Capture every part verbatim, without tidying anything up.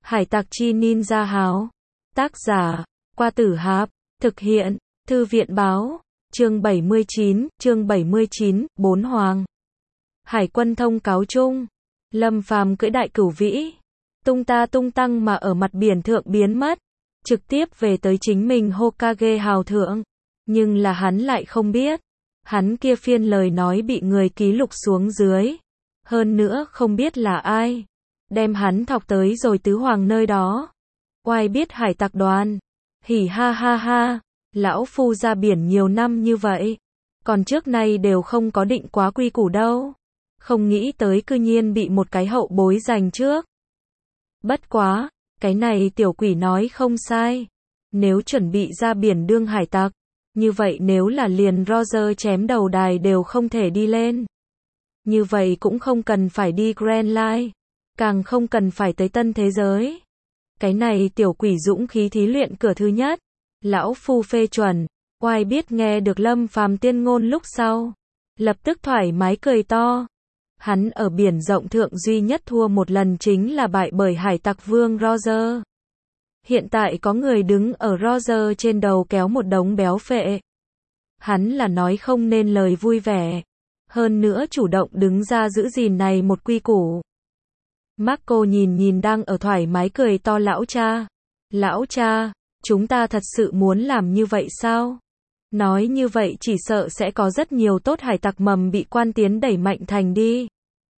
Hải tặc chi ninja háo. Tác giả, Qua Tử Hạp. Thực hiện, Thư viện báo. Chương bảy mươi chín, chương bảy mươi chín, Bốn Hoàng. Hải quân thông cáo chung. Lâm Phàm cưỡi đại cửu vĩ. Tung ta tung tăng mà ở mặt biển thượng biến mất. Trực tiếp về tới chính mình Hokage hào thượng. Nhưng là hắn lại không biết. Hắn kia phiên lời nói bị người ký lục xuống dưới. Hơn nữa không biết là ai. Đem hắn thọc tới rồi tứ hoàng nơi đó. Oai biết hải tặc đoàn. Hỉ ha ha ha. Lão phu ra biển nhiều năm như vậy. Còn trước nay đều không có định quá quy củ đâu. Không nghĩ tới cư nhiên bị một cái hậu bối giành trước. Bất quá, cái này tiểu quỷ nói không sai. Nếu chuẩn bị ra biển đương hải tặc, như vậy nếu là liền Roger chém đầu đài đều không thể đi lên. Như vậy cũng không cần phải đi Grand Line, càng không cần phải tới tân thế giới. Cái này tiểu quỷ dũng khí thí luyện cửa thứ nhất. Lão phu phê chuẩn. Oai biết nghe được Lâm Phàm tiên ngôn lúc sau. Lập tức thoải mái cười to. Hắn ở biển rộng thượng duy nhất thua một lần chính là bại bởi hải tặc vương Roger. Hiện tại có người đứng ở Roger trên đầu kéo một đống béo phệ. Hắn là nói không nên lời vui vẻ. Hơn nữa chủ động đứng ra giữ gìn này một quy củ. Marco nhìn nhìn đang ở thoải mái cười to lão cha. Lão cha, chúng ta thật sự muốn làm như vậy sao? Nói như vậy chỉ sợ sẽ có rất nhiều tốt hải tặc mầm bị quan tiến đẩy mạnh thành đi.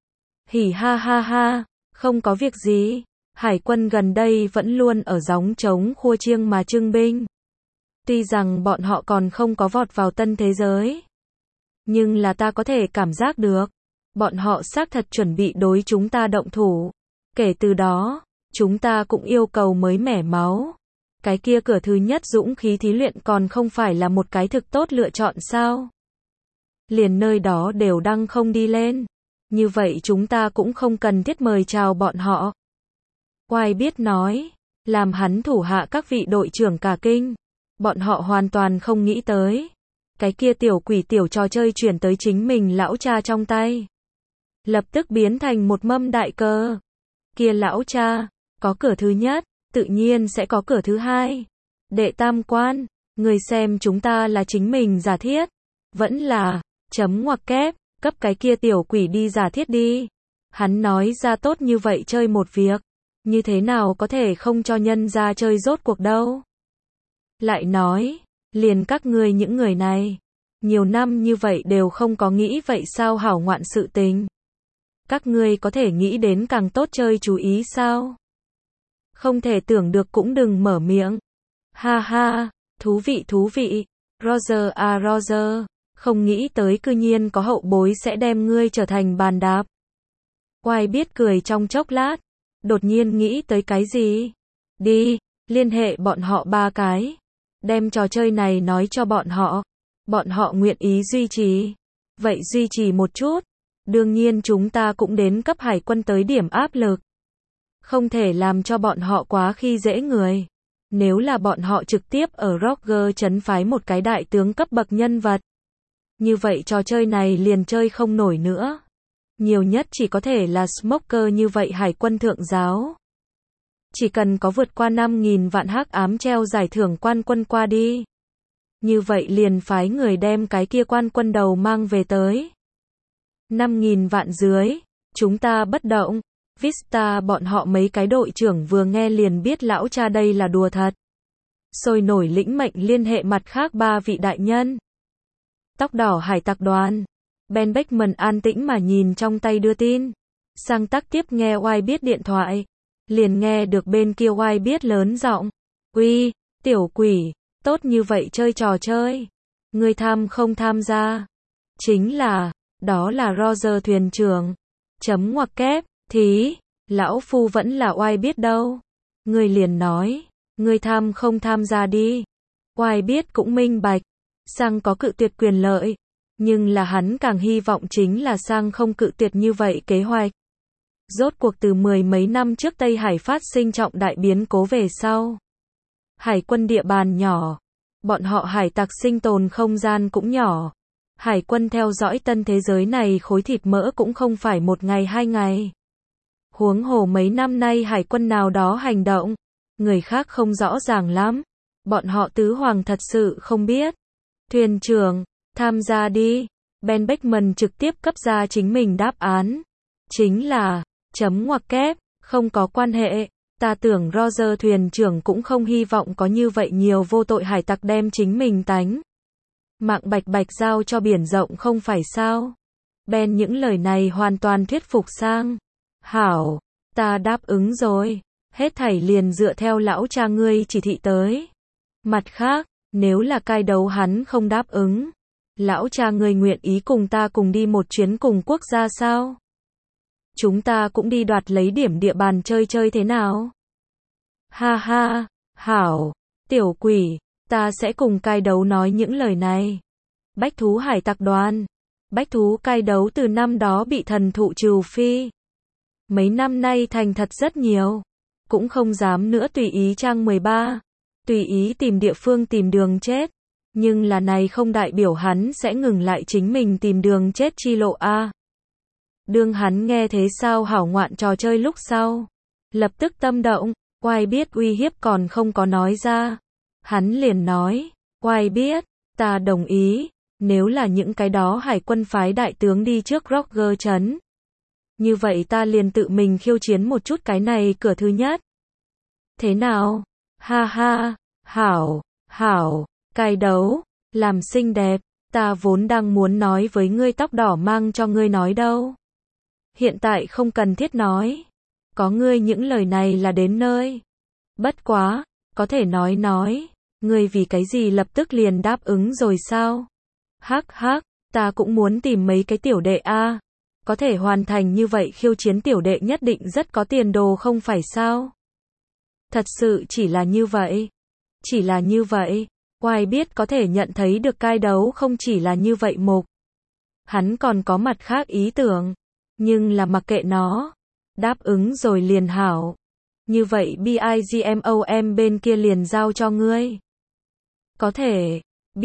Hỉ ha ha ha, không có việc gì. Hải quân gần đây vẫn luôn ở gióng trống khua chiêng mà trưng binh. Tuy rằng bọn họ còn không có vọt vào tân thế giới. Nhưng là ta có thể cảm giác được. Bọn họ xác thật chuẩn bị đối chúng ta động thủ. Kể từ đó, chúng ta cũng yêu cầu mới mẻ máu. Cái kia cửa thứ nhất dũng khí thí luyện còn không phải là một cái thực tốt lựa chọn sao? Liền nơi đó đều đăng không đi lên. Như vậy chúng ta cũng không cần thiết mời chào bọn họ. Oai biết nói, làm hắn thủ hạ các vị đội trưởng cả kinh. Bọn họ hoàn toàn không nghĩ tới. Cái kia tiểu quỷ tiểu trò chơi chuyển tới chính mình lão cha trong tay. Lập tức biến thành một mâm đại cơ. Kia lão cha, có cửa thứ nhất, tự nhiên sẽ có cửa thứ hai. Đệ tam quan, người xem chúng ta là chính mình giả thiết. Vẫn là, chấm ngoặc kép, cấp cái kia tiểu quỷ đi giả thiết đi. Hắn nói ra tốt như vậy chơi một việc. Như thế nào có thể không cho nhân ra chơi rốt cuộc đâu. Lại nói, liền các ngươi những người này. Nhiều năm như vậy đều không có nghĩ vậy sao hảo ngoạn sự tình. Các ngươi có thể nghĩ đến càng tốt chơi chú ý sao? Không thể tưởng được cũng đừng mở miệng. Ha ha, thú vị thú vị. Roger à Roger, không nghĩ tới cư nhiên có hậu bối sẽ đem ngươi trở thành bàn đạp. Oai biết cười trong chốc lát. Đột nhiên nghĩ tới cái gì? Đi, liên hệ bọn họ ba cái. Đem trò chơi này nói cho bọn họ. Bọn họ nguyện ý duy trì. Vậy duy trì một chút. Đương nhiên chúng ta cũng đến cấp hải quân tới điểm áp lực. Không thể làm cho bọn họ quá khi dễ người. Nếu là bọn họ trực tiếp ở Roger trấn phái một cái đại tướng cấp bậc nhân vật. Như vậy trò chơi này liền chơi không nổi nữa. Nhiều nhất chỉ có thể là Smoker như vậy hải quân thượng giáo. Chỉ cần có vượt qua năm nghìn vạn hắc ám treo giải thưởng quan quân qua đi. Như vậy liền phái người đem cái kia quan quân đầu mang về tới. năm nghìn vạn dưới, chúng ta bất động. Vista bọn họ mấy cái đội trưởng vừa nghe liền biết lão cha đây là đùa thật. Sôi nổi lĩnh mệnh liên hệ mặt khác ba vị đại nhân. Tóc đỏ hải tặc đoàn. Ben Beckman an tĩnh mà nhìn trong tay đưa tin. Sang tắc tiếp nghe Oai biết điện thoại. Liền nghe được bên kia Oai biết lớn giọng. Uy, tiểu quỷ, tốt như vậy chơi trò chơi. Ngươi tham không tham gia? Chính là, đó là Roger thuyền trưởng. Chấm ngoặc kép, thí, lão phu vẫn là Oai biết đâu. Ngươi liền nói, ngươi tham không tham gia đi. Oai biết cũng minh bạch. Sang có cự tuyệt quyền lợi. Nhưng là hắn càng hy vọng chính là Sang không cự tuyệt như vậy kế hoạch. Rốt cuộc từ mười mấy năm trước Tây Hải phát sinh trọng đại biến cố về sau. Hải quân địa bàn nhỏ. Bọn họ hải tặc sinh tồn không gian cũng nhỏ. Hải quân theo dõi tân thế giới này khối thịt mỡ cũng không phải một ngày hai ngày. Huống hồ mấy năm nay hải quân nào đó hành động, người khác không rõ ràng lắm. Bọn họ tứ hoàng thật sự không biết. Thuyền trưởng, tham gia đi. Ben Beckman trực tiếp cấp ra chính mình đáp án. Chính là, chấm ngoặc kép, không có quan hệ. Ta tưởng Roger thuyền trưởng cũng không hy vọng có như vậy nhiều vô tội hải tặc đem chính mình tánh mạng bạch bạch giao cho biển rộng không phải sao? Ben những lời này hoàn toàn thuyết phục sang. Hảo, ta đáp ứng rồi. Hết thảy liền dựa theo lão cha ngươi chỉ thị tới. Mặt khác, nếu là cai đấu hắn không đáp ứng, lão cha ngươi nguyện ý cùng ta cùng đi một chuyến cùng quốc gia sao? Chúng ta cũng đi đoạt lấy điểm địa bàn chơi chơi thế nào? Ha ha, hảo, tiểu quỷ, ta sẽ cùng cai đấu nói những lời này. Bách thú hải tặc đoàn. Bách thú cai đấu từ năm đó bị thần thụ trừ phi. Mấy năm nay thành thật rất nhiều. Cũng không dám nữa tùy ý trang mười ba. Tùy ý tìm địa phương tìm đường chết. Nhưng là này không đại biểu hắn sẽ ngừng lại chính mình tìm đường chết chi lộ a. Đương hắn nghe thế sao hảo ngoạn trò chơi lúc sau. Lập tức tâm động, oai biết uy hiếp còn không có nói ra. Hắn liền nói, oai biết, ta đồng ý, nếu là những cái đó hải quân phái đại tướng đi trước Roger trấn. Như vậy ta liền tự mình khiêu chiến một chút cái này cửa thứ nhất. Thế nào? Ha ha, hảo, hảo, cai đấu, làm xinh đẹp, ta vốn đang muốn nói với ngươi tóc đỏ mang cho ngươi nói đâu. Hiện tại không cần thiết nói. Có ngươi những lời này là đến nơi. Bất quá, có thể nói nói, ngươi vì cái gì lập tức liền đáp ứng rồi sao? Hắc hắc, ta cũng muốn tìm mấy cái tiểu đệ a. Có thể hoàn thành như vậy khiêu chiến tiểu đệ nhất định rất có tiền đồ không phải sao? Thật sự chỉ là như vậy. Chỉ là như vậy. Oai biết có thể nhận thấy được cai đấu không chỉ là như vậy mục. Hắn còn có mặt khác ý tưởng. Nhưng là mặc kệ nó. Đáp ứng rồi liền hảo. Như vậy BIGMOM bên kia liền giao cho ngươi. Có thể.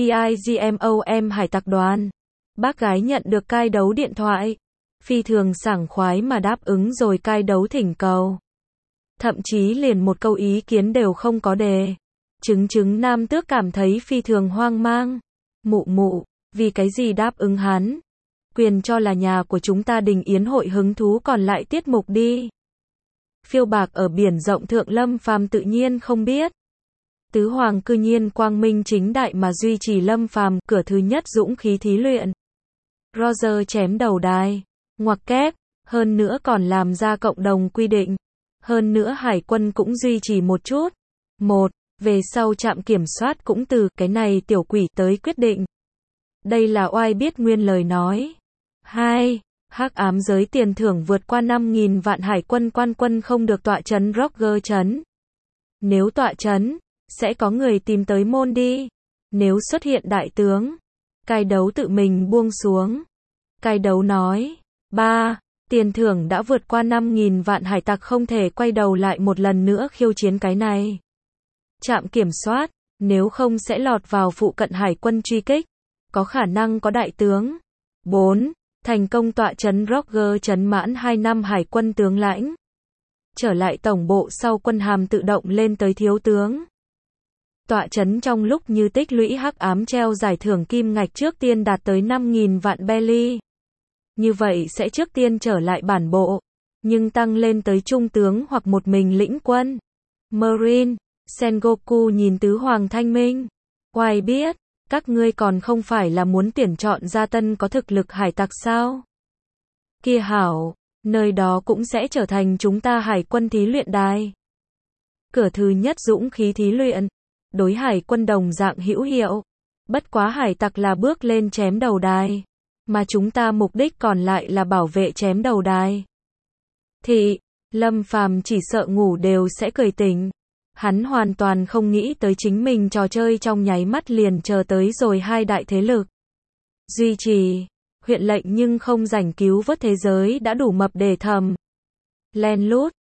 BIGMOM hải tặc đoàn. Bác gái nhận được cai đấu điện thoại. Phi thường sảng khoái mà đáp ứng rồi cai đấu thỉnh cầu. Thậm chí liền một câu ý kiến đều không có đề. Chứng chứng nam tước cảm thấy phi thường hoang mang. Mụ mụ, vì cái gì đáp ứng hắn? Quyền cho là nhà của chúng ta đình yến hội hứng thú còn lại tiết mục đi. Phiêu bạc ở biển rộng thượng Lâm Phàm tự nhiên không biết. Tứ hoàng cư nhiên quang minh chính đại mà duy trì Lâm Phàm cửa thứ nhất dũng khí thí luyện. Roger chém đầu đài, ngoặc kép, hơn nữa còn làm ra cộng đồng quy định. Hơn nữa hải quân cũng duy trì một chút. Một, về sau trạm kiểm soát cũng từ cái này tiểu quỷ tới quyết định. Đây là oai biết nguyên lời nói. Hai, hắc ám giới tiền thưởng vượt qua năm nghìn vạn hải quân quan quân không được tọa trấn Roger trấn. Nếu tọa trấn, sẽ có người tìm tới môn đi. Nếu xuất hiện đại tướng, cai đấu tự mình buông xuống. Cai đấu nói, ba, tiền thưởng đã vượt qua năm nghìn vạn hải tặc không thể quay đầu lại một lần nữa khiêu chiến cái này. Trạm kiểm soát, nếu không sẽ lọt vào phụ cận hải quân truy kích. Có khả năng có đại tướng. Bốn, thành công tọa trấn Roger trấn mãn hai năm hải quân tướng lãnh. Trở lại tổng bộ sau quân hàm tự động lên tới thiếu tướng. Tọa trấn trong lúc như tích lũy hắc ám treo giải thưởng kim ngạch trước tiên đạt tới năm nghìn vạn belly. Như vậy sẽ trước tiên trở lại bản bộ, nhưng tăng lên tới trung tướng hoặc một mình lĩnh quân. Marine, Sengoku nhìn tứ hoàng thanh minh. Oai biết, các ngươi còn không phải là muốn tuyển chọn gia tân có thực lực hải tặc sao? Kia hảo, nơi đó cũng sẽ trở thành chúng ta hải quân thí luyện đài. Cửa thứ nhất dũng khí thí luyện, đối hải quân đồng dạng hữu hiệu. Bất quá hải tặc là bước lên chém đầu đài, mà chúng ta mục đích còn lại là bảo vệ chém đầu đài. Thì, Lâm Phàm chỉ sợ ngủ đều sẽ cười tỉnh. Hắn hoàn toàn không nghĩ tới chính mình trò chơi trong nháy mắt liền chờ tới rồi hai đại thế lực. Duy trì, huyện lệnh nhưng không rảnh cứu vớt thế giới đã đủ mập để thầm. Len lút,